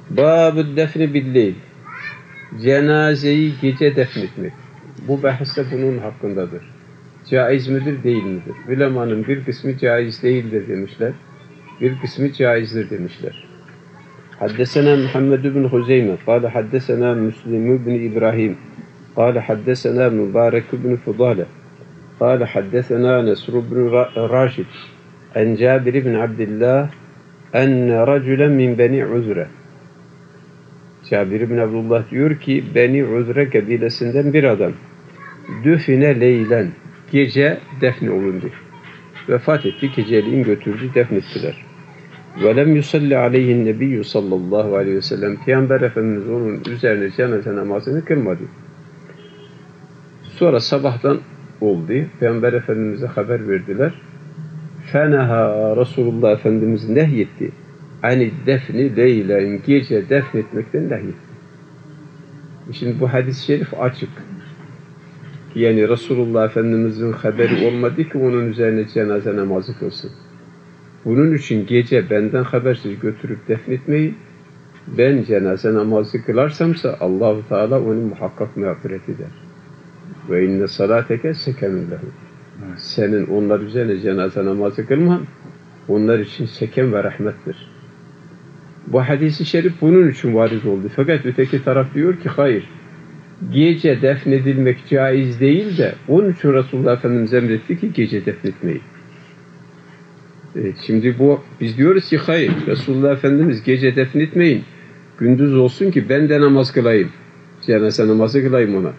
Bab-ı defni billeyl. Cenazeyi gece defnetmek. Bu bahis de bunun hakkındadır. Caiz midir, değil midir? Ulemanın bir kısmı caiz değildir demişler. Bir kısmı caizdir demişler. Haddesena Muhammed bin Huzeyme. Kale haddesena Müslim bin İbrahim. Kale haddesena Mübarek bin Fudale. Kale haddesena Nesr bin Raşid. En Cabir bin Abdillah enne raculen min Beni Uzre. Cabir bin Abdullah diyor ki Beni Uzre kabilesinden bir adam düfine leylen, gece defnolundu. Vefat etti, geceliğin götürdü, defnettiler. Ve lem yusalli aleyhin nebiyyü sallallahu aleyhi ve sellem. Peygamber Efendimiz onun üzerine cenaze namazını kılmadı. Sonra sabahtan oldu. Peygamber Efendimiz'e haber verdiler. Feneha, Resulullah Efendimiz nehyetti. Hani defni leylen, gece defnetmekten nehyetti. Şimdi bu hadis-i şerif açık. Yani Resulullah Efendimiz'in haberi olmadı ki onun üzerine cenaze namazı kılsın. Bunun için gece benden habersiz götürüp defnetmeyin. Ben cenaze namazı kılarsamsa Allah-u Teala onu muhakkak mağfiret eder. Ve inne salateke sekenun lehu. Senin onlar üzerine cenaze namazı kılman onlar için seken ve rahmettir. Bu hadis-i şerif bunun için varid oldu. Fakat öteki taraf diyor ki hayır. Gece defnedilmek caiz değil de onun için Resulullah Efendimiz emretti ki gece defnetmeyin. Evet, şimdi bu biz diyoruz ki hayır. Resulullah Efendimiz gece defnetmeyin. Gündüz olsun ki ben de namaz kılayım. Cenaze namazı kılayım ona.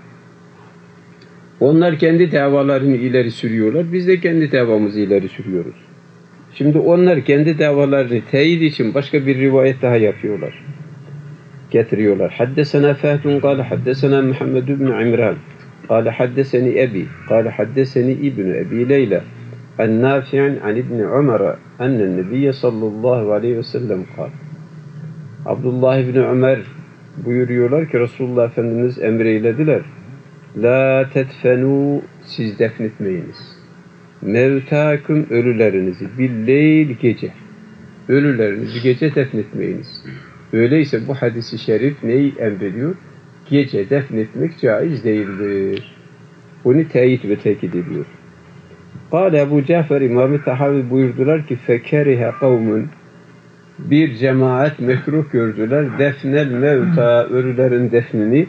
Onlar kendi davalarını ileri sürüyorlar. Biz de kendi davamızı ileri sürüyoruz. Şimdi onlar kendi davalarını teyit için başka bir rivayet daha yapıyorlar. Getiriyorlar. Haddesena Fahtun kâle haddesena Muhammed ibn İmran kâle haddeseni Ebi kâle haddeseni İbn Ebi Leyla en Nafi'an an İbn Ömer'e ennen Nebiyye sallallahu aleyhi ve sellem kâle. Abdullah İbn Ömer buyuruyorlar ki Resulullah Efendimiz emreylediler. La tedfenû, siz defnetmeyiniz. Mevtâküm, ölülerinizi billeyl, gece. Ölülerinizi gece defnetmeyiniz. Öyleyse bu hadis-i şerif neyi emrediyor? Gece defnetmek caiz değildir. Bunu teyit ve tekit ediyor. Kâle Ebu Cafer İmam-ı Tahavi buyurdular ki fekerihe kavmun, bir cemaat mekruh gördüler. Defnel mevta, ölülerin defnini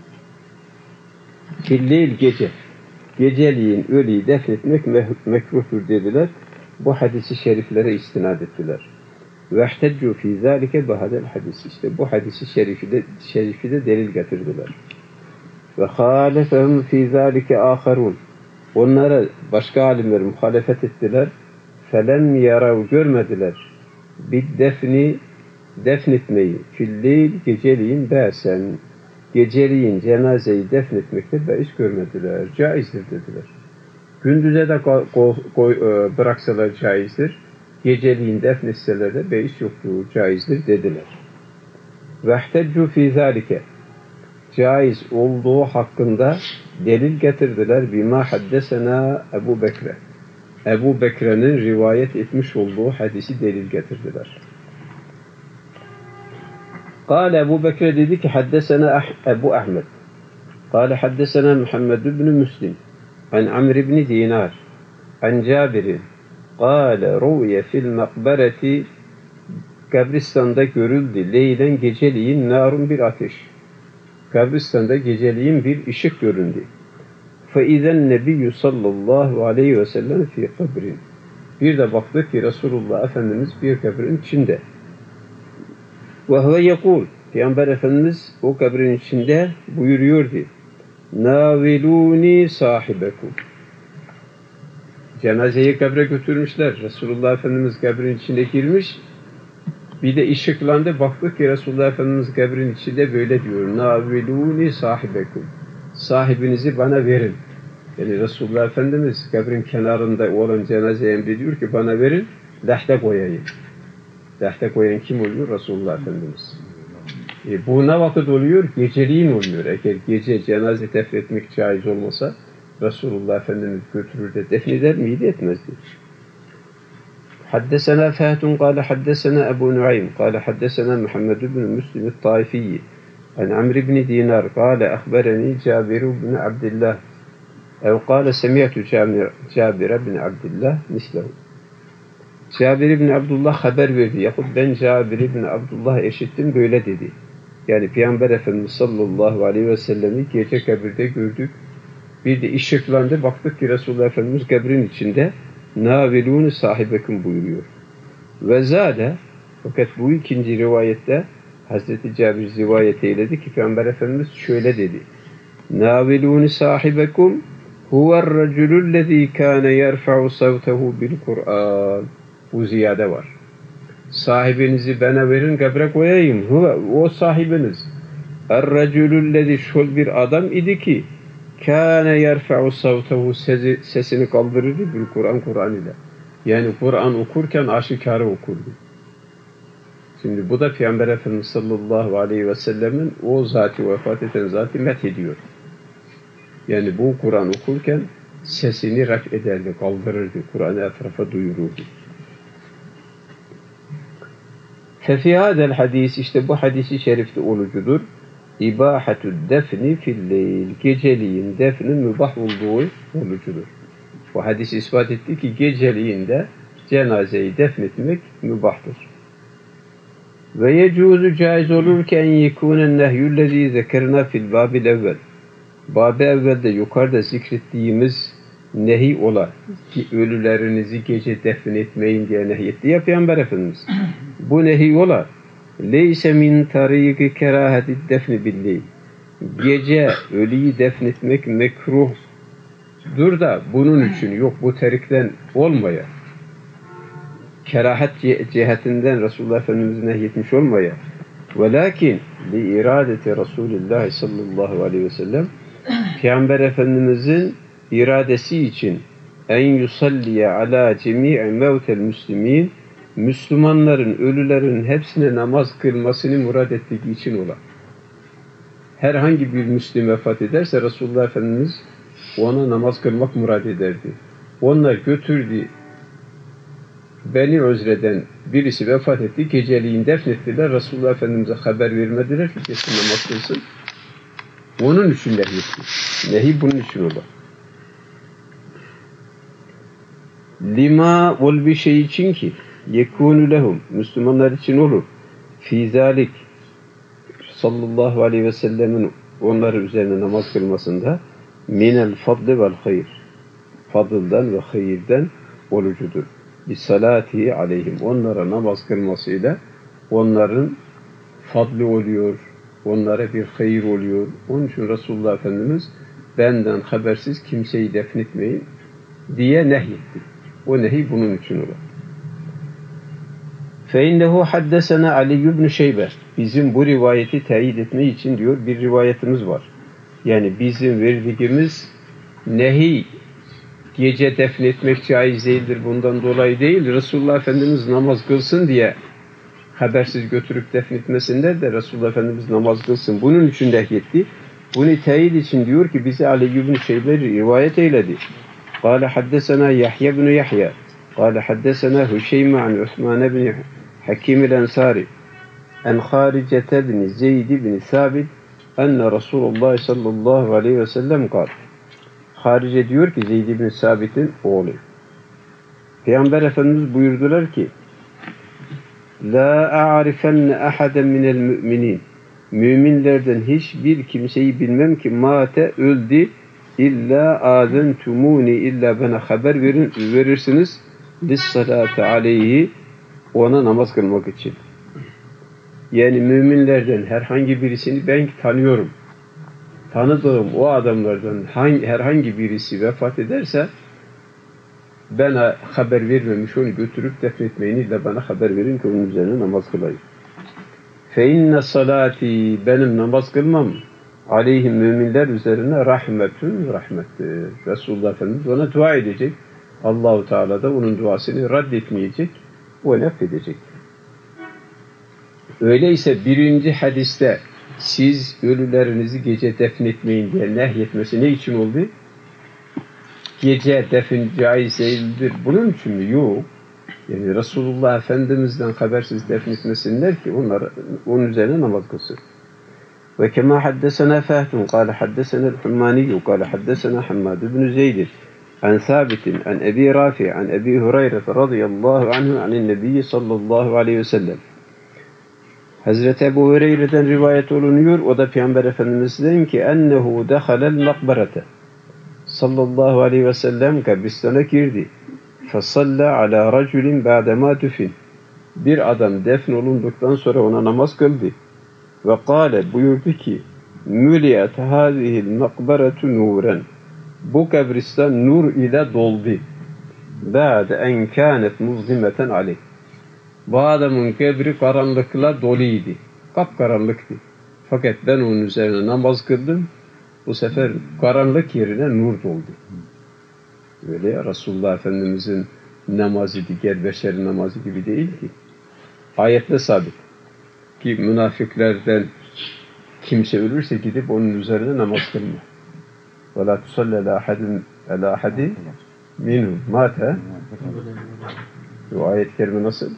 billeyl, gece. Geceliğin ölüyü defnetmek mekruhtur dediler. Bu hadisi şeriflere istinad ettiler. Vehteccu fî zâlike bihadel hadis. İşte bu hadisi şerifi de delil getirdiler. Ve hâlefehum fî zâlike âkharûn. Onlara başka alimler muhalefet ettiler. Felem yarav, görmediler. Biddefni, defnetmeyi. Filleyl, geceliğin bâsen. Geceliğin cenazeyi defnetmekte beis görmediler. Caizdir dediler. Gündüze de bıraksalar caizdir. Geceliğin defnetseler de beis yoktur, caizdir dediler. Vehteccu fî zâlike. Caiz olduğu hakkında delil getirdiler. Bima haddesena Ebu Bekre. Ebu Bekre'nin rivayet etmiş olduğu hadisi delil getirdiler. قال أبو بكر dedi ki حدثنا أبو أحمد قال حدثنا محمد بن مسلم عن عمرو بن دينار عن جابر قال روي في المقبرة, kabristanda görüldü leylen, geceliğin, narun, bir ateş. Kabristanda geceliğin bir ışık göründü. فَاِذَا النَّبِيُّ sallallahu aleyhi ve sellem fi kabrin. Bir de baktık ki Resulullah Efendimiz bir kabrin içinde. وَهُوَ يَقُولُ, Peygamber Efendimiz o kabrin içinde buyuruyordu. نَاوِلُونِ sahibekum. Cenazeyi kabre götürmüşler. Resulullah Efendimiz kabrin içine girmiş. Bir de ışıklandı. Baktık ki Resulullah Efendimiz kabrin içinde böyle diyor. نَاوِلُونِ sahibekum. Sahibinizi bana verin. Yani Resulullah Efendimiz kabrin kenarında olan cenazeye emrediyor ki bana verin, lahde koyayım. Lahde koyan kim oluyor? Resulullah Efendimiz. Bu ne vakit oluyor? Geceliğin oluyor. Eğer gece cenaze defnetmek caiz olmasa Resulullah Efendimiz götürür de defneder miydi? Etmezdi. حدثنا فهد قال حدثنا أبو نعيم قال حدثنا محمد بن مسلم الطائفي عن عمرو بن دينار قال أخبرني جابر بن عبد الله أو قال سمعت جابر بن عبد الله مثله. Cabir bin Abdullah haber verdi. Yahut ben Cabir bin Abdullah eşittim böyle dedi. Yani Peygamber Efendimiz sallallahu aleyhi ve sellemi gece kabirde gördük. Bir de ışıklandı. Baktık ki Resulullah Efendimiz kabrin içinde navilûnü sahibekum buyuruyor. Ve zâde, fakat bu ikinci rivayette Hazreti Cabir rivayet eyledi ki Peygamber Efendimiz şöyle dedi. Navilûnü sahibekum huve'r-raculullezî kâne yerfa'u savtehu bil-Kur'an. Bu ziyade var. Sahibinizi bana verin, kabre koyayım. O sahibiniz. Er-raculullezî şol bir adam idi ki kâne yerfa'u savtehu sesini kaldırırdı bil-Kur'an ile. Yani Kur'an okurken aşikare okurdu. Şimdi bu da Peygamber Efendimiz sallallahu aleyhi ve sellemin o zati vefat eden zati methediyor. Yani bu Kur'an okurken sesini raf ederdi, kaldırırdı. Kur'an'ı etrafa duyururdu. Fefi hadel hadis, işte bu hadisi şerifte olucudur. İbahatud defni filleyl, geceliğin defnin mübah olduğu olucudur. Bu hadis ispat etti ki geceliğinde cenazeyi defnetmek mübahtır. Ve yecuzu caiz olur ki en yekûnen nehyüllezî zekerna fil bâbil evvel. Bab-ı evvelde yukarıda zikrettiğimiz nehi ola ki ölülerinizi gece defnetmeyin diye nehyetti ya Peygamber Efendimiz. Bu nehi ola leyse min tariki keraheti defni billahi. Gece ölüyü defnetmek mekruhdur da bunun için yok, bu terikten olmaya. Kerahat cihetinden Resulullah Efendimiz nehyetmiş olmaya. Velakin li iradeti Resulullah sallallahu aleyhi ve sellem, Peygamber Efendimizin iradesi için en yusalliye ala cemi'i mevtel müslimin, Müslümanların, ölülerin hepsine namaz kılmasını murad ettiği için olan. Herhangi bir Müslüm vefat ederse Resulullah Efendimiz ona namaz kılmak murad ederdi. Onlar götürdü, Beni Özre'den birisi vefat etti, geceliğin defnettiler, Resulullah Efendimiz'e haber vermediler ki kesin namaz kılsın. Onun için nehyetti. Nehi bunun için olur. Lima ol bir şey için ki yekûnü lehum, Müslümanlar için olur. Fî zâlik sallallahu aleyhi ve sellemin onları üzerine namaz kılmasında minel fadli vel hayır, fadıldan ve hayırdan olucudur. Bisalatihi aleyhim, onlara namaz kılmasıyla onların fadli oluyor, onlara bir hayır oluyor. Onun için Resulullah Efendimiz benden habersiz kimseyi defnetmeyin diye nehyetti. O nehi bunun için olur. فَاِنَّهُ حَدَّسَنَا عَلِيُّ بْنُ شَيْبَةٍ. Bizim bu rivayeti teyit etmek için diyor bir rivayetimiz var. Yani bizim verdiğimiz nehi gece defnetmek caiz değildir. Bundan dolayı değil. Resulullah Efendimiz namaz kılsın diye habersiz götürüp defnetmesinler de Resulullah Efendimiz namaz kılsın. Bunun için nehyetti. Bunu teyit için diyor ki bize Ali ibn Şeybe rivayet eyledi. قال حدثنا يحيى بن يحيى قال حدثنا هشيم عن عثمان بن حكيم الأنصاري عن خارجة بن زيد بن ثابت أن رسول الله صلى الله عليه وسلم قال. Harice diyor ki Zeyd ibn Sabit'in oğlu. Peygamber Efendimiz buyurdular ki La a'rifenne ahaden minel müminin. Müminlerden hiçbir kimseyi bilmem ki mate öldü illa azentumuni, illa bana haber verirsiniz lissalate aleyhi, ona namaz kılmak için. Yani müminlerden herhangi birisini ben tanıyorum. Tanıdığım o adamlardan herhangi birisi vefat ederse bana haber vermemiş, onu götürüp defnetmeyin, illa bana haber verin ki onun üzerine namaz kılayım. Fe inne salati, benim namaz kılmam aleyhim, müminler üzerine rahmetün, rahmettir. Resulullah Efendimiz ona dua edecek. Allah-u Teala da onun duasını reddetmeyecek, o nefedecek. Öyleyse birinci hadiste siz ölülerinizi gece defnetmeyin diye nehyetmesi ne için oldu? Gece defin caiz değildir. Bunun için mi? Yok. Yani Resulullah Efendimiz'den habersiz defnetmesinler ki onlar onun üzerine namaz kılsın. Ve kema haddesena Fahtun kâle haddesena el-Hummaniyyü kâle haddesena Hammad ibn Zeyd an Sabitin an Ebi Rafi an Ebi Hureyre radıyallahu anhu anin Nebiyyi sallallahu aleyhi ve sellem. Hazreti Ebu Hureyre'den rivayet olunuyor. O da Peygamber Efendimiz'den ki ennehu dehalel makberete sallallahu aleyhi ve sellem kabristana girdi. Fesalla ala raculin ba'dema düfin. Bir adam defn olunduktan sonra ona namaz kıldı. Ve kâle buyurdu ki müliyet hâzihil makberetu nuren. Bu kabristan nur ile doldu. Ba'de en kânet muzlimeten aleyh. Bu adamın kabri karanlıkla doluydu. Kapkaranlıktı. Fakat ben onun üzerine namaz kıldım. Bu sefer karanlık yerine nur doldu. Öyle ya, Resulullah Efendimiz'in namazı diğer beşerin namazı gibi değil ki. Ayetle sabit. Ki münafıklardan kimse ölürse gidip onun üzerine namaz kılma. وَلَا تُصَلَّ عَلَى أَحَدٍ مِنْهُمْ مَاتَ. Bu ayet-i kerime nasıl?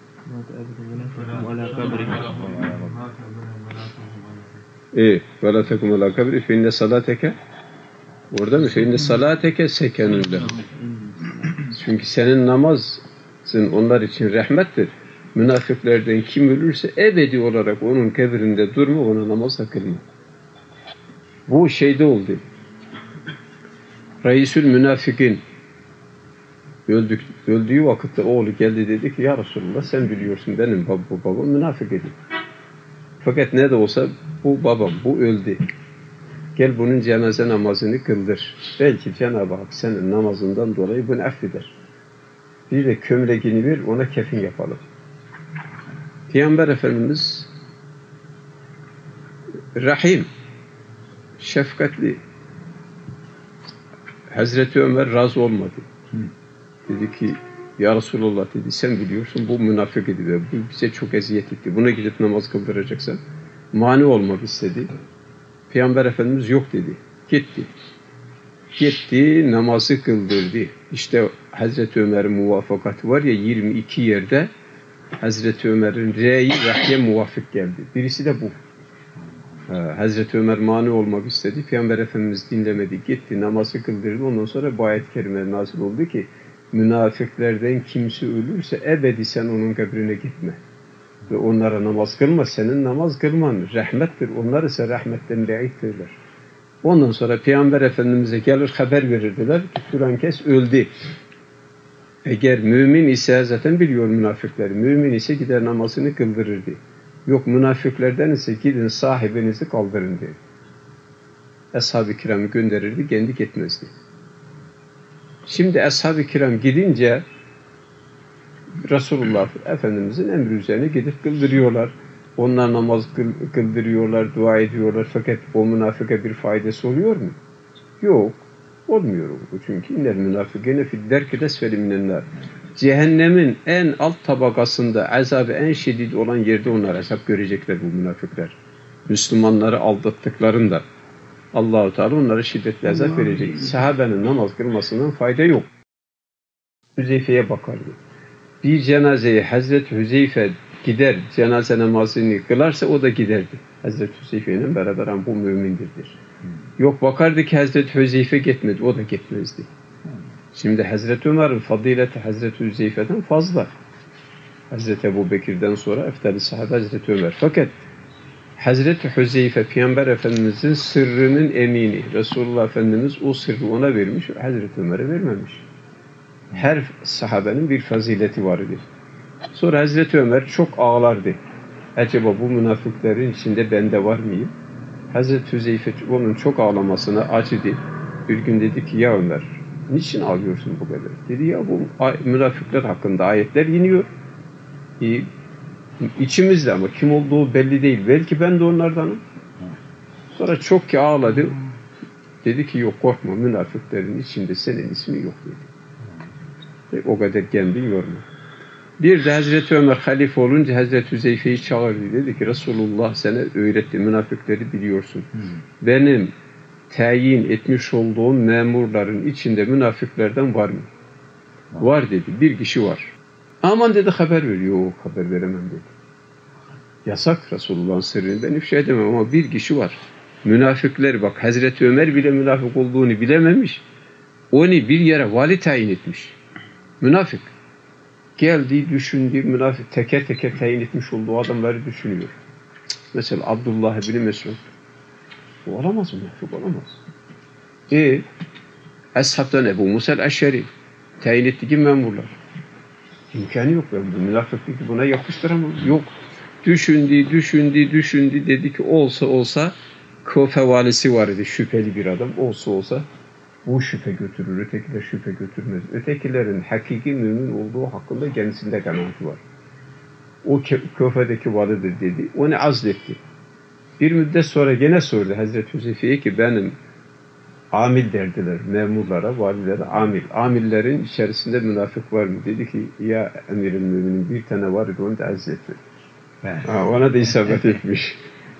وَلَا تَكُمْ عَلَى كَبْرِ فَاِنَّ صَلَاتَكَ. Orada mı? فَاِنَّ صَلَاتَكَ سَكَنٌ لَهُمْ. Çünkü senin namazın onlar için rahmettir. Münafıklardan kim ölürse ebedi olarak onun kabrinde durma, ona namaz kılma. Bu şeyde oldu. Reisül münafıkın öldüğü vakitte oğlu geldi, dedi ki ya Resulullah sen biliyorsun benim babam münafık idi. Fakat ne de olsa bu babam, bu öldü. Gel bunun cenaze namazını kıldır. Belki Cenab-ı Hak senin namazından dolayı bunu affeder. Bir de kömleğini ver, ona kefin yapalım. Peygamber Efendimiz rahim, şefkatli. Hazreti Ömer razı olmadı. Dedi ki ya Resulullah dedi, sen biliyorsun bu münafık idi ve bu bize çok eziyet etti. Buna gidip namaz kıldıracaksan mani olmak istedi. Peygamber Efendimiz yok dedi. Gitti. Gitti, namazı kıldırdı. İşte Hazreti Ömer'in muvafakatı var ya, 22 yerde Hazreti Ömer'in reyi vahye muvafık geldi. Birisi de bu. Hazreti Ömer mani olmak istedi. Peygamber Efendimiz dinlemedi. Gitti, namazı kıldırdı. Ondan sonra bu ayet-i kerime nazil oldu ki münafıklardan kimse ölürse ebedi sen onun kabrine gitme. Ve onlara namaz kılma. Senin namaz kılman rahmettir. Onlar ise rahmetten be'iddirler. Ondan sonra Peygamber Efendimiz'e gelir haber verirdiler ki Kur'an kes öldü. Eğer mümin ise zaten biliyor münafıkları. Mümin ise gider namazını kıldırırdı. Yok münafıklardan ise gidin sahibinizi kaldırın diye. Ashab-ı kiramı gönderirdi, kendi gitmezdi. Şimdi ashab-ı kiram gidince Resulullah Efendimizin emri üzerine gidip kıldırıyorlar. Onlar namaz kıldırıyorlar, dua ediyorlar. Fakat o münafıka bir faydası oluyor mu? Yok. Olmuyor bu. Çünkü innel münafıkine fid-derki esfeli minennar. Cehennemin en alt tabakasında, azabı en şiddet olan yerde onlar hesap görecekler bu münafıklar. Müslümanları aldattıklarında Allah-u Teala onlara şiddetli azap verecek. Sahabenin namaz kılmasından fayda yok. Hüzeyfe'ye bakardı. Bir cenazeye Hazreti Hüzeyfe gider, cenaze namazını kılarsa o da giderdi. Hazreti Hüzeyfe'yle beraber bu mümindirdir. Yok bakardı ki Hazreti Hüzeyfe gitmedi, o da gitmezdi. Şimdi Hazreti Ömer'in fadileti Hazreti Hüzeyfe'den fazla. Hazreti Ebu Bekir'den sonra eftal-i sahabe Hazreti Ömer. Fakat Hazreti Hüzeyfe Peygamber Efendimiz'in sırrının emini. Resulullah Efendimiz o sırrı ona vermiş, Hazreti Ömer'e vermemiş. Her sahabenin bir fazileti vardı. Sonra Hazreti Ömer çok ağlardı. Acaba bu münafıkların içinde ben de var mıyım? Hazreti Hüzeyfe onun çok ağlamasına acıdı. Bir gün dedi ki ya Ömer, niçin ağlıyorsun bu kadar? Dedi ya bu münafıklar hakkında ayetler iniyor. İçimizde ama kim olduğu belli değil. Belki ben de onlardanım. Sonra çok ki ağladı. Dedi ki yok korkma, münafıkların içinde senin ismin yok dedi. O kadar kendini yorma. Bir de Hazreti Ömer halife olunca Hazreti Hüzeyfe'yi çağırdı. Dedi ki Resulullah sana öğretti, münafıkları biliyorsun. Benim tayin etmiş olduğum memurların içinde münafıklardan var mı? Var dedi. Bir kişi var. Aman dedi haber ver. Yok haber veremem dedi. Yasak Resulullah'ın sırrını ben ifşa edemem ama bir kişi var. Münafıklar bak Hazreti Ömer bile münafık olduğunu bilememiş. Onu bir yere vali tayin etmiş. Münafık. Geldi düşündü münafık teker teker tayin etmiş olduğu adamları düşünüyor. Mesela Abdullah ibn Mesud. O olamaz münafık olamaz. Eshab'tan Ebu Musa el-Eşşeri tayin ettiği memurlar. İmkanı yok ben bu münafıklığı buna yakıştıramam. Yok. Düşündü dedi ki olsa Kufe valisi var idi şüpheli bir adam olsa bu şüphe götürür ötekiler şüphe götürmez. Ötekilerin hakiki mümin olduğu hakkında kendisinde kanaati var. O Kufe'deki validir dedi. Onu azletti. Bir müddet sonra gene sordu Hazreti Hüzeyfe'ye ki benim amil derdiler memurlara, valilere amil. Amillerin içerisinde münafık var mı? Dedi ki ya emir-i müminin bir tane var idi onu da azletti. Ona da isabet etmiş.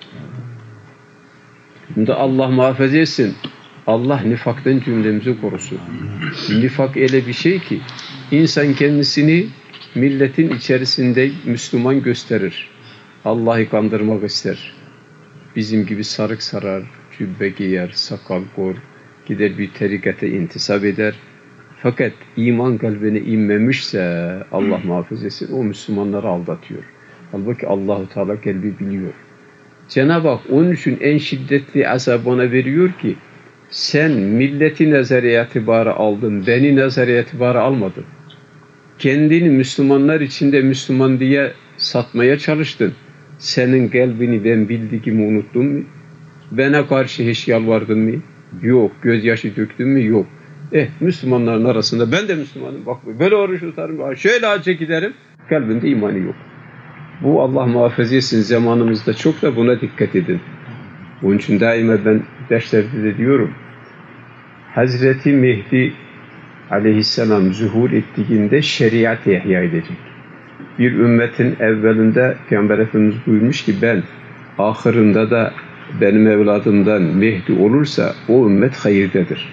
Şimdi Allah muhafaza etsin. Allah nifaktan cümlemizi korusun. Nifak öyle bir şey ki insan kendisini milletin içerisinde Müslüman gösterir. Allah'ı kandırmak ister. Bizim gibi sarık sarar, cübbe giyer, sakal kor, gider bir tarikata intisap eder. Fakat iman kalbine inmemişse Allah muhafaza etsin o Müslümanları aldatıyor. Halbuki Allah-u Teala kalbi biliyor. Cenab-ı Hak onun için en şiddetli azabı ona veriyor ki sen milleti nazarı itibarı aldın, beni nazarı itibarı almadın. Kendini Müslümanlar içinde Müslüman diye satmaya çalıştın. Senin kalbini ben bildiğimi unuttun mu? Bana karşı hiç yalvardın mı? Yok. Gözyaşı döktün mü? Yok. Müslümanların arasında ben de Müslümanım. Bak böyle oruç tutarım, şöyle hacca giderim. Kalbinde imanı yok. Bu Allah muhafaza etsin zamanımızda çok da buna dikkat edin. Onun için daima ben derslerde de diyorum. Hazreti Mehdi aleyhisselam zuhur ettiğinde şeriat ihya edecek. Bir ümmetin evvelinde Peygamber Efendimiz buyurmuş ki ben ahırında da benim evladımdan Mehdi olursa o ümmet hayırdadır.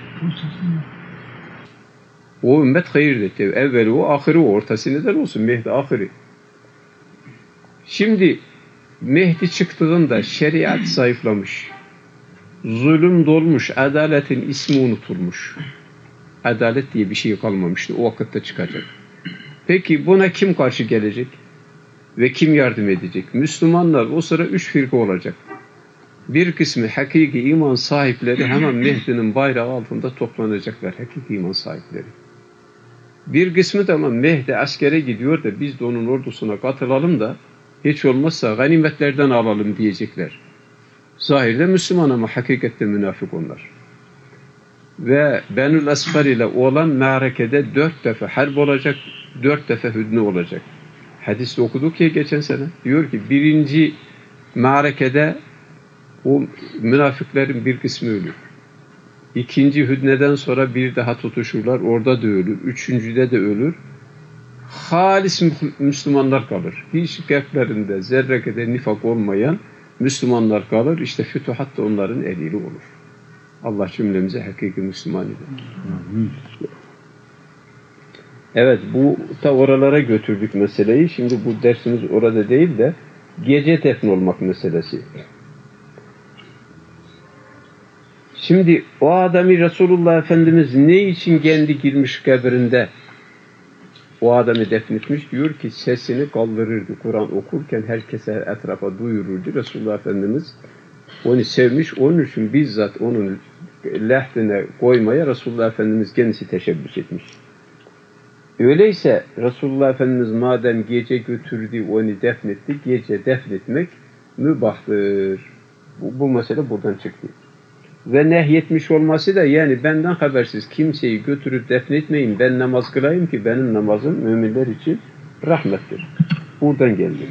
O ümmet hayırdadır. Evveli o, ahırı o, ortası neden olsun? Mehdi ahırı. Şimdi Mehdi çıktığında şeriat zayıflamış. Zulüm dolmuş, adaletin ismi unutulmuş. Adalet diye bir şey kalmamıştı. O vakitte çıkacak. Peki buna kim karşı gelecek? Ve kim yardım edecek? Müslümanlar o sıra 3 firka olacak. Bir kısmı hakiki iman sahipleri hemen Mehdi'nin bayrağı altında toplanacaklar. Hakiki iman sahipleri. Bir kısmı da ama Mehdi askere gidiyor da biz de onun ordusuna katılalım da hiç olmazsa ganimetlerden alalım diyecekler. Zahirde Müslüman ama hakikatte münafık onlar. Ve Benül Asfar ile olan ma'rekede 4 defa harp olacak, 4 defa hüdnü olacak. Hadiste okuduk ya geçen sene. Diyor ki birinci ma'rekede o münafıkların bir kısmı ölür. İkinci hüdneden sonra bir daha tutuşurlar. Orada da ölür. Üçüncüde de ölür. Halis Müslümanlar kalır. Hiç kalplerinde zerre kadar nifak olmayan Müslümanlar kalır. İşte fütuhat da onların eliyle olur. Allah cümlemize hakiki Müslüman eder. Evet, bu ta oralara götürdük meseleyi. Şimdi bu dersimiz orada değil de gece defn olmak meselesi. Şimdi o adamı Resulullah Efendimiz ne için kendi girmiş kabrinde o adamı defnetmiş? Diyor ki sesini kaldırırdı. Kur'an okurken herkese etrafa duyururdu. Resulullah Efendimiz onu sevmiş. Onun için bizzat onun lehdine koymaya Resulullah Efendimiz kendisi teşebbüs etmiş. Öyleyse Resulullah Efendimiz madem gece götürdü, onu defnetti, gece defnetmek mübahtır. Bu mesele buradan çıktı. Ve nehyetmiş olması da yani benden habersiz kimseyi götürüp defnetmeyin, ben namaz kılayım ki benim namazım müminler için rahmettir. Buradan geldi.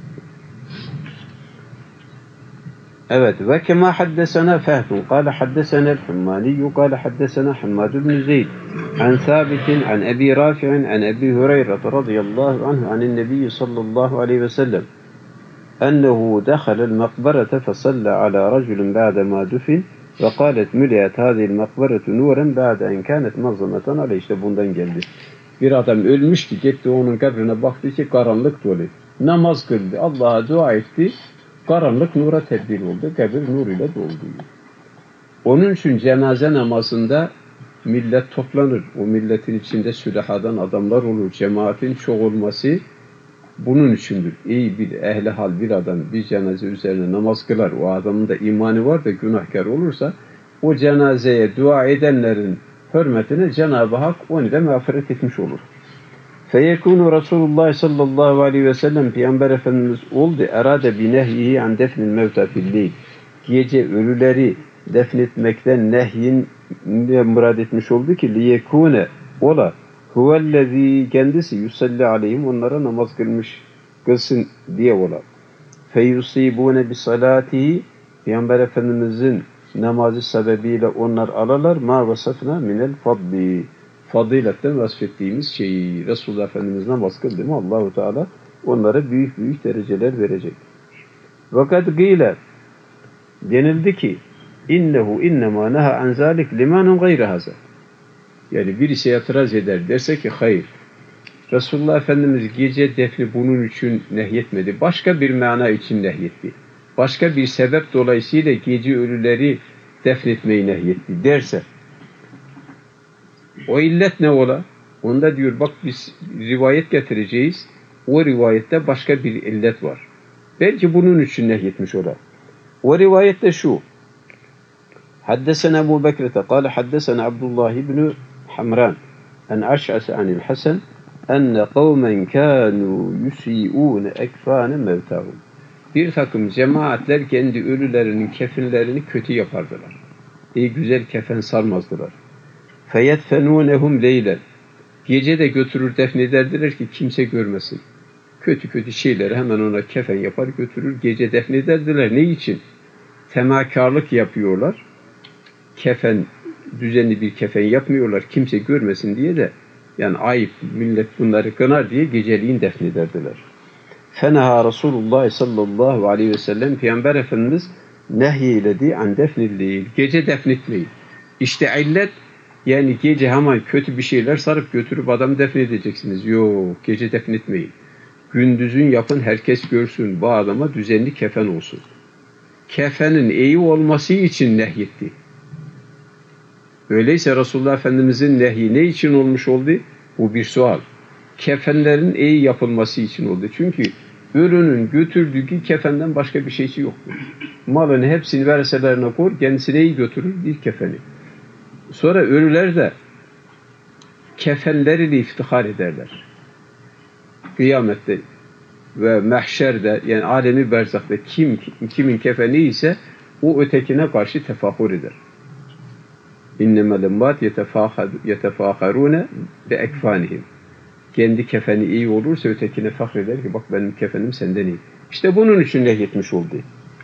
Evet. Ve kema haddesena Fehd, kâle haddesena el-Hummani, kâle haddesena Hammad ibn Zeyd, an Thabitin, an Ebi Rafi'in, an Ebi Hureyre radıyallahu anhu, anin Nebi sallallahu aleyhi ve sellem, ennehu dekhalel makberete fesalla ala raculun ba'dema dufin, ve kâlet müliyet hâzihil makberetu nuren ba'de en kânet mazlameten aleyh. İşte bundan geldi. Bir adam ölmüş ki gitti onun kabrine baktı ki karanlık dolu. Namaz kıldı, Allah'a dua etti. Karanlık nura tebdil oldu, kabir nur ile doldu. Onun için cenaze namazında millet toplanır. O milletin içinde sülahadan adamlar olur. Cemaatin çok olması bunun içindir. İyi bir ehli hal bir adam bir cenaze üzerine namaz kılar. O adamın da imanı var da günahkar olursa o cenazeye dua edenlerin hürmetine Cenab-ı Hak onu da mağfiret etmiş olur. Feyekûnû Resulullah sallallahu aleyhi ve sellem Peygamber Efendimiz oldu. Erade binehyihi an defnil mevta filleyl. Gece ölüleri defnetmekten nehyin murad etmiş oldu ki liyekûne ola huvellezî kendisi yusalli aleyhim onlara namaz kılsın diye ola. Feyusibûne bi salatihi Peygamber Efendimizin namazı sebebiyle onlar alalar ma vasafna minel fadli. Fadiletten vasfettiğimiz şeyi Resulullah Efendimiz namaz kıldı mı Allah-u Teala onlara büyük büyük dereceler verecek. Fakat gıyle denildi ki innehu innema neha an zalik limanun gayri haza. Yani birisi itiraz eder derse ki hayır. Resulullah Efendimiz gece defni bunun için nehyetmedi. Başka bir mana için nehyetti. Başka bir sebep dolayısıyla gece ölüleri defnetmeyi nehyetti derse o illet ne ola? Onda diyor bak biz rivayet getireceğiz. O rivayette başka bir illet var. Belki bunun için nehyetmiş ola. O rivayette şu. Haddesena Ebu Bekrete kâle haddesena Abdullah ibn Hamran en aş'ase anil Hasan enne kavmen kânû yusiûne ekfâne mevtâhum. Bir takım cemaatler kendi ölülerinin kefenlerini kötü yapardılar. Güzel kefen sarmazdılar. فَيَدْفَنُونَهُمْ لَيْلًا. Gece de götürür defnederdiler ki kimse görmesin. Kötü kötü şeyleri hemen ona kefen yapar götürür gece defnederdiler. Ne için? Temakarlık yapıyorlar. Kefen, düzenli bir kefen yapmıyorlar. Kimse görmesin diye de yani ayıp millet bunları kınar diye geceliğin defnederdiler. Fenaha Resulullah sallallahu aleyhi ve sellem Peygamber Efendimiz nehyiledi an defnilleyil. Gece defnetmeyin. İşte illet yani gece hemen kötü bir şeyler sarıp götürüp adam defnedeceksiniz. Yok, gece defnetmeyin. Gündüzün yapın, herkes görsün. Bu adama düzenli kefen olsun. Kefenin iyi olması için nehyetti. Öyleyse Resulullah Efendimizin nehyi ne için olmuş oldu? Bu bir sual. Kefenlerin iyi yapılması için oldu. Çünkü ölünün götürdüğü kefenden başka bir şeysi yoktur. Malın hepsini verselerine koy, kendisine iyi götürür bir kefeni. Sonra ölüler de kefenleriyle iftihar ederler. Kıyamette ve mahşerde yani alemi berzakta kimin kefeni ise o ötekine karşı tefahür eder. İnnemel emmat yetefâharûne be ekfânihim. Kendi kefeni iyi olursa ötekine fahreder ki bak benim kefenim senden iyi. İşte bunun için nehyetmiş oldu.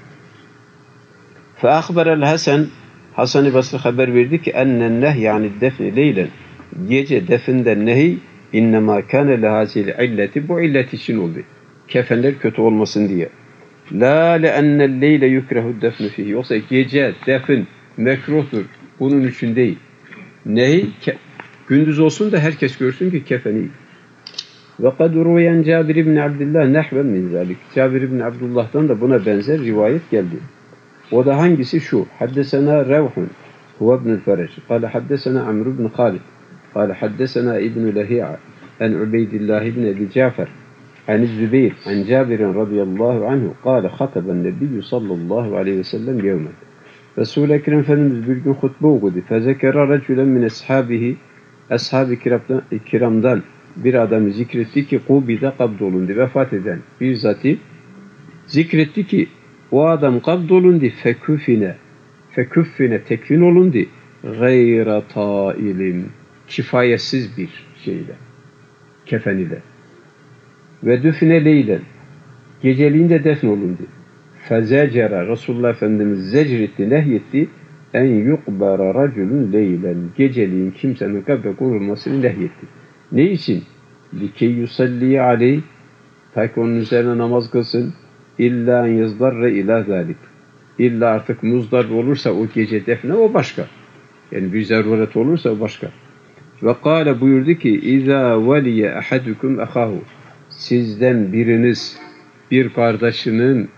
فَاَخْبَرَ الْحَسَنِ Hasan-ı Basri haber verdi ki ennen nehy yani defni leylen gece definden nehy innema kâne lehâzil illeti bu illet için oldu. Kefenler kötü olmasın diye. La le'ennel leyle yukrehu defnu fihi. Yoksa gece defin mekruhtur. Bunun için değil. Nehy gündüz olsun da herkes görsün ki kefeni. Ve kad ruyen Cabir ibn Abdullah nehven min zalik. Cabir ibn Abdullah'tan da buna benzer rivayet geldi. O da hangisi şu? Haddesena Revhun huve ibn-i Fereç. Kale haddesena Amr ibn Khalid. Kale haddesena İbn-i Lehi'a. En Ubeydillah ibn Ebi Cafer. An Zübeyir. An Cabirin radıyallahu anhu. Kale hataben nebiyyü sallallahu aleyhi ve sellem yevmen. Resul-i Ekrem Efendimiz bir gün hutbe okudu. Fezekera recülen min ashabihi. Ashab-ı kiramdan bir adamı zikretti ki kubide kabdolundu. Vefat eden bir zatı zikretti ki o adam kabdolundu feküffine tekfin olundu gayra tailim kifayetsiz bir şeyle kefen ile ve düfine leylen geceliğinde defn olundu fezecera Resulullah Efendimiz zecretti nehyetti en yukbara raculun leylen geceliğin kimsenin kabre konulmasını nehyetti. Ne için? Likey yusalli aleyh ta ki onun üzerine namaz kılsın İlla yazdarre ila zalik. İlla artık muzdar olursa o gece defne o başka. Yani bir zaruret olursa o başka. Ve kâle buyurdu ki İzâ veliye ahadukum ahahu. Sizden biriniz bir kardeşinin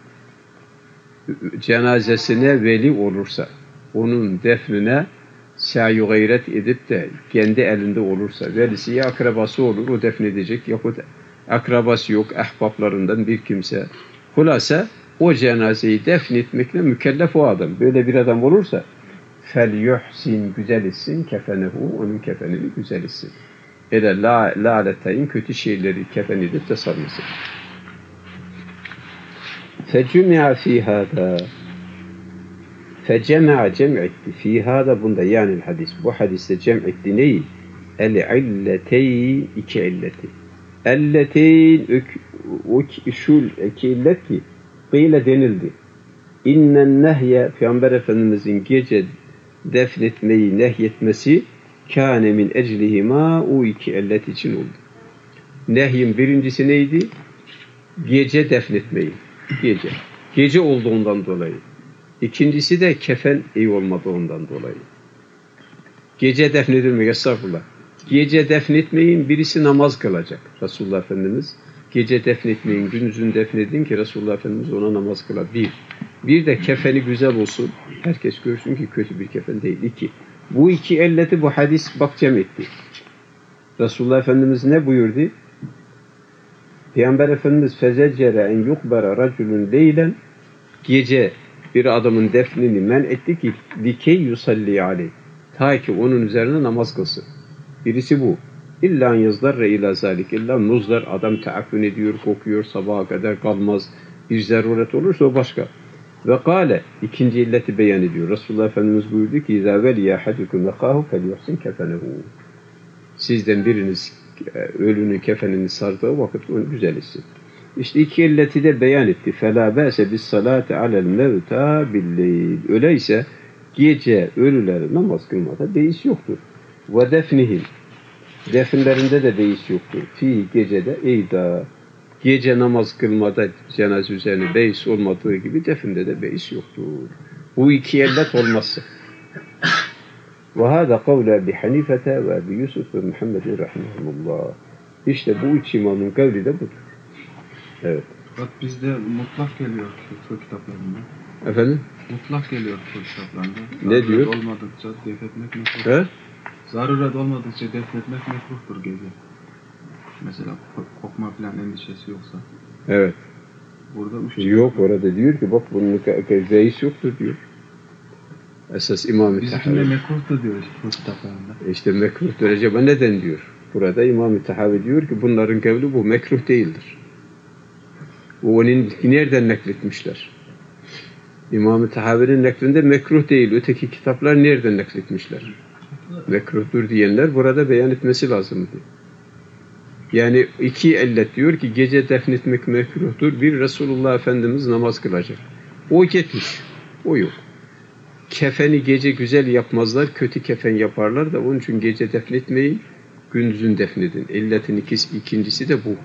cenazesine veli olursa, onun defnine sâ-i gayret edip de kendi elinde olursa, velisi ya akrabası olur, o defnedecek, yahut akrabası yok, ahbaplarından bir kimse. Hulasa o cenazeyi defnetmekle mükellef o adam. Böyle bir adam olursa فَلْيُحْسِنْ güzel etsin kefenehu, onun kefenini güzel etsin. Ele lâletayın kötü şeyleri kefen edip de sarmasın. فَجُمِعَ ف۪ي هَذَا فَجَمَعَ cem'etti fî hâda bunda yani hadis. Bu hadiste cem'etti neyi? El-illeteyn iki illeti. Elleteyn şu iki illet ki kıyle denildi. İnnen nehye Peygamber Efendimizin gece defnetmeyi nehyetmesi kâne min eclihima o iki illet için oldu. Nehyin birincisi neydi? Gece defnetmeyi. Gece olduğundan dolayı. İkincisi de kefen iyi olmadığından dolayı. Gece defnedilmek, estağfurullah. Gece defnetmeyin, birisi namaz kılacak. Resulullah Efendimiz gece defnetmeyin, gündüzün defnedin ki Resulullah Efendimiz ona namaz kılar. Bir de kefeni güzel olsun. Herkes görsün ki kötü bir kefen değil. İki. Bu iki illeti bu hadis bak cem etti. Resulullah Efendimiz ne buyurdu? Peygamber Efendimiz fezeccere en yukbera raculun leylen gece bir adamın defnini men etti ki likey yusalli aleyh. Ta ki onun üzerine namaz kılsın. Birisi bu. İlla yazlar ila zalik. İlla nuzlar adam taaffün ediyor, kokuyor, sabaha kadar kalmaz. Bir zaruret olursa o başka. Ve kâle ikinci illeti beyan ediyor. Resulullah Efendimiz buyurdu ki İzâ veliye ahadukum vekâhu felyuhsin kefenehu. Sizden biriniz ölünün kefenini sardığı vakit onu güzel etsin. İşte iki illeti de beyan etti. فَلَا بَأْسَ بِالصَّلَاةِ عَلَى الْمَوْتَى بِاللَّيْلِ öyleyse gece ölüleri namaz kılmada beis yoktur. وَدَفْنِهِمْ defnlerinde de beis yoktur. Fi gecede eyda gece namaz kılmada cenaze üzerine beis olmadığı gibi definde de beis yoktur. Bu iki illet olmazsa. وَهَذَا قَوْلَ أَبِي حَنِيفَةَ وَأَبِي يُوسُفَ وَمُحَمَّدٍ رَحِمَهُمُ اللّٰهِ İşte bu üç imamın kavli de budur. Evet. Bak bizde mutlak geliyor fıkıh kitaplarında. Efendim? Mutlak geliyor fıkıh kitaplarında. Ne diyor? Olmadıkça defnetmek mekruhtur. He? Zaruret olmadıkça defnetmek mekruhtur gece. Mesela kokma falan endişesi yoksa. Evet. Burada yok orada diyor ki bak bunun reis yoktur diyor. Esas İmam-ı Tahavi. Tahavi. Bizimle mekruhtur diyor fıkıh kitaplarında. İşte mekruhtur acaba neden diyor? Burada İmam-ı Tahavi diyor ki bunların kavli bu mekruh değildir. Onun nereden nakletmişler? İmam-ı Tahavi'nin naklinde mekruh değil. Öteki kitaplar nereden nakletmişler? Mekruhtur diyenler burada beyan etmesi lazımdı. Yani iki illet diyor ki gece defnetmek mekruhtur. Bir Resulullah Efendimiz namaz kılacak. O gitmiş. O yok. Kefeni gece güzel yapmazlar. Kötü kefen yaparlar da onun için gece defnetmeyin. Gündüzün defnedin. İlletin ikincisi de bu.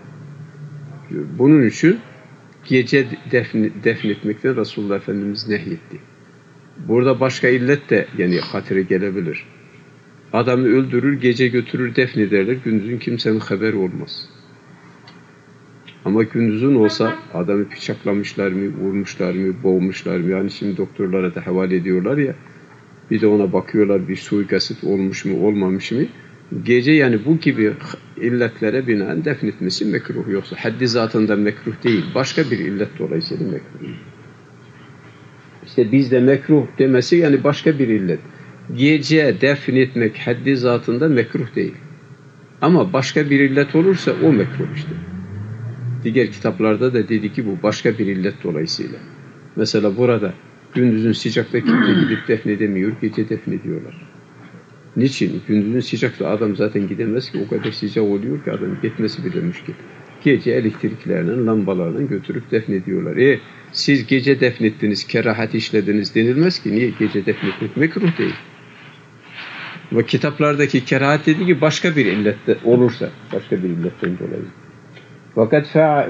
Bunun için gece defnetmekten Resulullah Efendimiz nehyetti. Burada başka illet de yani hatırı gelebilir. Adamı öldürür, gece götürür, defnederler. Gündüzün kimsenin haberi olmaz. Ama gündüzün olsa adamı bıçaklamışlar mı, vurmuşlar mı, boğmuşlar mı? Yani şimdi doktorlara da havale ediyorlar ya. Bir de ona bakıyorlar bir suikast olmuş mu, olmamış mı? Gece yani bu gibi illetlere binaen defnetmesi mekruh. Yoksa haddi zatında mekruh değil. Başka bir illet dolayısıyla mekruh. İşte bizde mekruh demesi yani başka bir illet. Gece defnetmek haddi zatında mekruh değil. Ama başka bir illet olursa o mekruh işte. Diğer kitaplarda da dedi ki bu başka bir illet dolayısıyla. Mesela burada gündüzün sıcakta kimse gidip defnedemiyor, gece defnediyorlar. Niçin? Gündüzün sıcakta adam zaten gidemez ki o kadar sıcak oluyor ki adam gitmesi bile müşkil. Gece elektriklerle, lambalarla götürüp defnediyorlar. Siz gece defnettiniz, kerahat işlediniz denilmez ki. Niye? Gece defnetmek mekruh değil. Ve kitaplardaki kerahat dediği gibi başka bir illette olursa, başka bir illetten dolayı. Fakat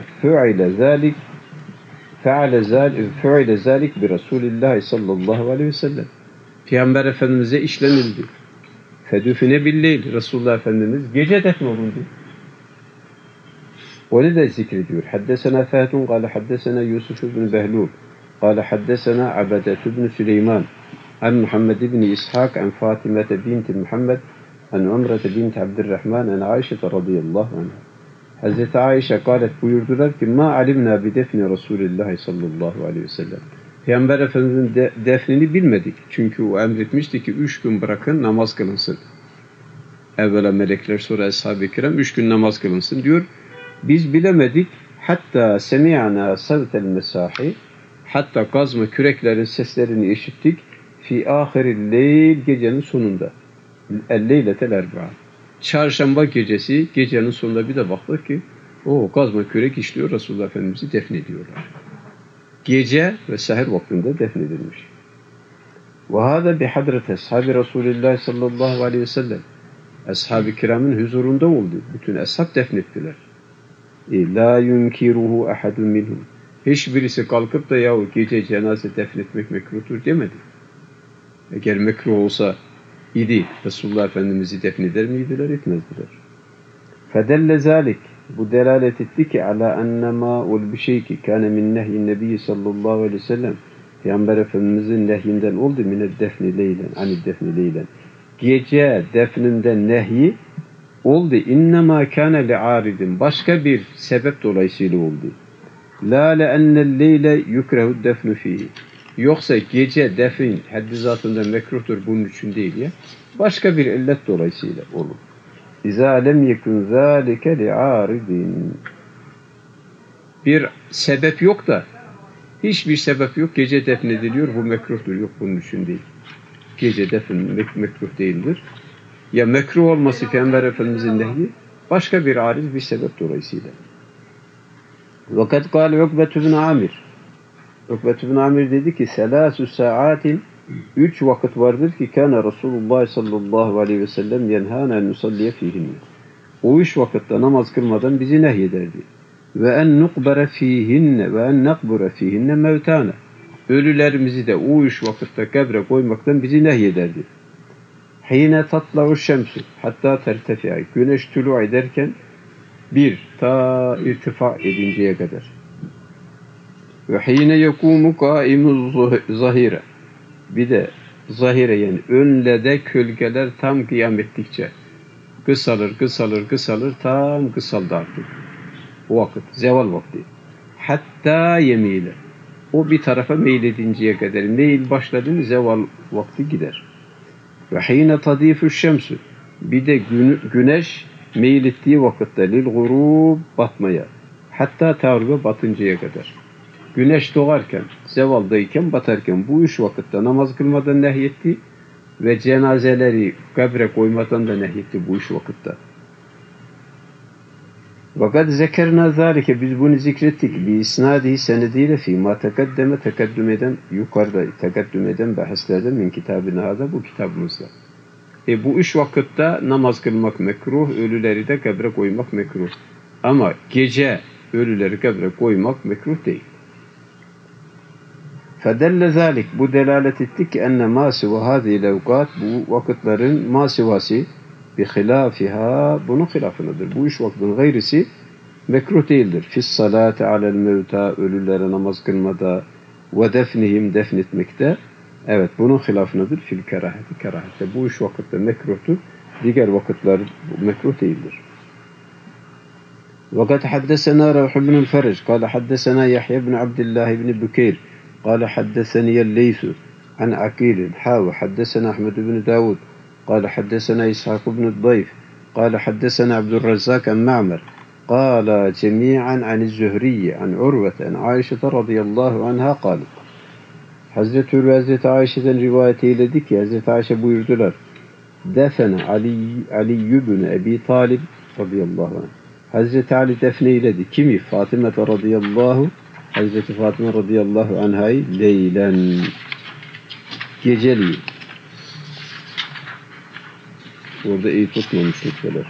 fe'ale zalik bi Resulillah sallallahu aleyhi ve sellem. Peygamber Efendimiz'e işlenildi. Fedüfine billeyl. Resulullah Efendimiz gece defnolundu. Onu da zikrediyor. Haddesena Fatun kâle haddesena Yusuf ibn Behlul kâle haddesena Abedet ibn Süleyman an Muhammed ibn İshak an Fatimete binti Muhammed an Umrete binti Abdurrahman an Ayşe radıyallahu anha. Hazreti Ayşe kâlet buyurdular ki ma alimna bi defni Resulullah sallallahu aleyhi ve sellem. Peygamber Efendimiz'in defnini bilmedik. Çünkü o emretmişti ki 3 gün bırakın namaz kılınsın. Evvela melekler sonra ashab-ı kiram 3 gün namaz kılınsın diyor. Biz bilemedik. Hatta semi'ana savtel mesahi. Hatta gazma küreklerin seslerini işittik. Fi ahiril leyl gecenin sonunda. El-leyletel erba'a. Çarşamba gecesi gecenin sonunda bir de baktık ki o gazma kürek işliyor Resulullah Efendimiz'i defnediyorlar. Gece ve seher vaktinde defnedilmiş. Ve hâzâ bihadreti ashâbi Resulullah sallallahu aleyhi ve sellem. Ashab-ı kiramın huzurunda oldu. Bütün ashab defnettiler. La yunkiruhu ahadun minhum. Hiçbirisi kalkıp da yahu gece cenaze defnetmek mekruhtur demedi. Eğer mekruh olsa idi Resulullah Efendimiz'i defneder miydiler, etmezdiler. Fedelle zalik. Bu delalet etti ki ala ennema ol bir şey ki kâne min nehyin nebi sallallahu aleyhi ve sellem Peygamber Efendimiz'in nehyinden oldu mined defni leylen anid defni leylen. Gece defninden nehyi oldu. İnnemâ kâne li'âridin. Başka bir sebep dolayısıyla oldu. La le'ennel leyle yukrehu defnu fihi. Yoksa gece defin haddi zatında mekruhtur bunun için değil ya. Başka bir illet dolayısıyla olur. İzâ lem yekun zâlike li'âridin. Bir sebep yok da hiçbir sebep yok. Gece defnediliyor. Bu mekruhtur. Yok bunun için değil. Gece defin mekruh değildir. Ya mekruh olması Peygamber Efendimiz'in nehyi başka bir ariz bir sebep dolayısıyla. Vakat kâle Ukbet ibn Amir. Ukbet ibn Amir dedi ki selâsü saatin 3 vakit vardır ki kâne Resulullah sallallahu aleyhi ve sellem yenhâne en nusalliye fihinne. O 3 vakitte namaz kılmadan bizi nehyederdi. Ve en nukbere fihinne ve en nakbure fihinne mevtâne. Ölülerimizi de o 3 vakitte kabre koymaktan bizi nehyederdi. Hine tatla'u şemsü hatta tertefi'a. Güneş tulu ederken ta irtifa edinceye kadar. Ve hine yekumu kaimu zahire. Bir de zahire yani önlede kölgeler tam kıyam ettikçe kısalır tam kısaldı artık. O vakit zeval vakti. Hatta yemile. O bir tarafa meyledinceye kadar. Meyil başladı mı zeval vakti gider. Ve hine tadifu şemsü. Bir de güneş meyil ettiği vakitte lil gurub batmaya. Hatta tağrıba batıncaya kadar. Güneş doğarken, zevaldayken, batarken bu 3 vakitte namaz kılmadan nehyetti ve cenazeleri kabre koymadan da nehyetti bu 3 vakitte. Fakat zekerna zâlike biz bunu zikrettik. Bi isnâdihi senediyle fîmâ tekaddüm eden bahislerden min kitabına hâzâ bu kitabımızda. Bu 3 vakitte namaz kılmak mekruh, ölüleri de kabre koymak mekruh. Ama gece ölüleri kabre koymak mekruh değil. Fedelle zâlik bu delalet etti ki enne mâ siva hâzî levkât bu vakitlerin mâ sivası bi hilâfihâ bunun hilafındadır. Bu 3 vaktin gayrisi mekruh değildir. Fis salâti alel mevtâ ölülere namaz kılmada ve defnihim defnetmekte evet bunun hilafındadır. Fil keraheti kerahette. Bu 3 vakitte mekruhtur. Diğer vakitler mekruh değildir. وقد حدثنا روح بن الفرج قال حدثنا يحيى بن عبد الله بن بكير قال حدثني الليث عن عقيل حدثنا أحمد بن داود قال حدثنا إسحاق بن الضيف قال حدثنا عبد الرزاق عن معمر قال جميعا عن الزهري عن عروة عن عائشة رضي الله عنها قالت Hazreti Hürve Hazreti Ayşe'den rivayet eyledi ki Hazreti Ayşe buyurdular defene Ali ibn Ebi Talib radıyallahu anh Hazreti Ali defneyledi. Kimi? Fatime radıyallahu Hazreti Fatime radıyallahu anhayı leylen geceliği. Orada iyi tutmamış lütfeler.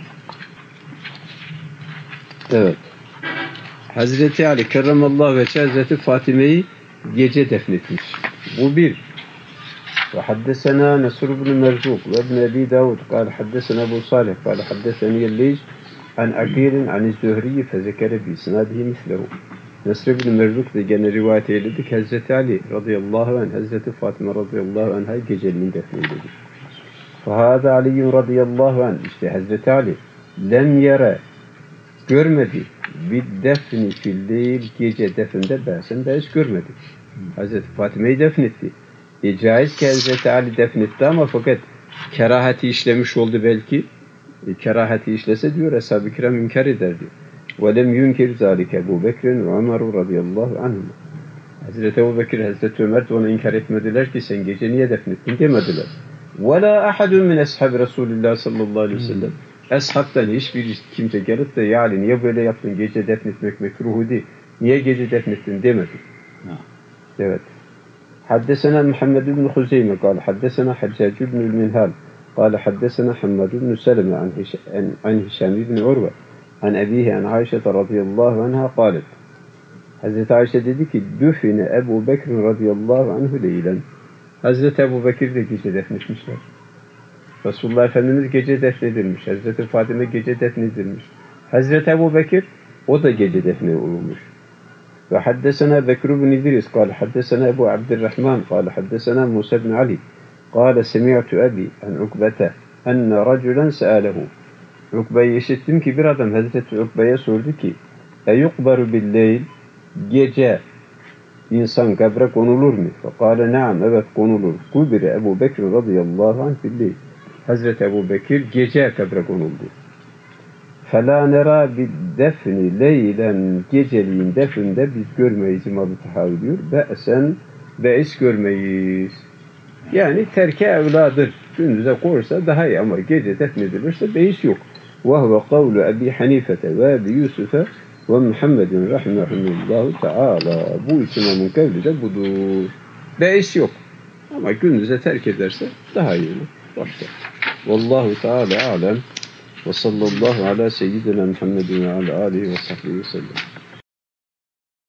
Evet. Hazreti Ali kerramallahu veçhe Hazreti Fatime'yi gece defnetmiş. Bu bir. وحدثنا نصر بن مرزوق وابن أبي داود قال حدثنا أبو صالح قال حدثني الليث عن عقيل عن الزهري فذكر بإسناده مثله. Nasr ibn Merzuk da gene rivayet eyledik. Hazreti Ali radıyallahu anh, Hazreti Fatıma radıyallahu anh'a geceliğin defneyledik. Fahâdâ Aliyyun radıyallahu anh, işte Hazreti Ali lem yere, görmedi, bir defni filleyl, gece definde ben hiç görmedi. Hazreti Fatıma'yı defnetti. Caiz ki Hazreti Ali defnetti ama fakat kerahati işlemiş oldu belki. Kerahati işlese diyor Ashab-ı Kiram inkar ederdi. وَلَمْ يُنْكِرْ ذَٰلِكَ اَبُوا بَكْرٍ وَعُمَرُ رَضِيَ اللّٰهُ عَنْهُمَا. Hazreti Ebu Bekir, Hazreti Ömer de ona inkar etmediler ki sen gece niye defnettin demediler. وَلَا أَحَدٌ مِنْ أَصْحَابِ رَسُولِ اللّٰهِ sallallahu aleyhi ve sellem. Eshabtan hiçbir kimse gelip de yani niye böyle yaptın, gece defnetmek mekruhu değil, niye gece defnettin demedi. Evet. حدثنا محمد بن خزيمة قال حدثنا حجاج بن المنهال قال حدثنا حماد بن سلمة عن هشام بن عروة عن أبيه عن عائشة رضي الله عنها قالت. Hazreti Ayşe dedi ki düfine Ebu Bekir radıyallahu anhu leylen. Hazreti Ebu Bekir de gece defnetmişler. Resulullah Efendimiz gece defnedilmiş. Hazreti Fatıma gece defnedilmiş. Hazreti Ebu Bekir o da gece defnedilmiş. Ve haddesena Bekir bin İdris قال حدثنا أبو عبد الرحمن قال حدثنا موسى بن علي قال سمعت أبي عن عقبة أن رجلا سأله. Ukbe'yi işittim ki bir adam Hazreti Ukbe'ye sordu ki eyukbaru billeyl, gece insan kabre konulur mu? Fekale naam, evet konulur. Kubire Ebu Bekir radıyallahu anh billeyl. Hazreti Ebu Bekir gece kabre konuldu. فَلَا نَرَى بِالدَّفْنِ leylen, geceliğin definde biz görmeyiz İmam-ı Tahavi diyor. Be'sen, beis görmeyiz. Yani terke evladır. Gündüze korsa daha iyi ama gece defnedilirse beis yok. وَهُوَ قَوْلُ أَبِي حَنِيفَةَ وَأَبِي يُوسُفَ وَمُحَمَّدٍ rahimahumullahu teala. Bu İmam'ın kavli de budur. Beis yok. Ama gündüze terk ederse daha iyi olur. Başka. Vallahu Teala alem. Ve sallallahu ala seyyidina Muhammedin ve ala alihi ve sahbihi ve sellem.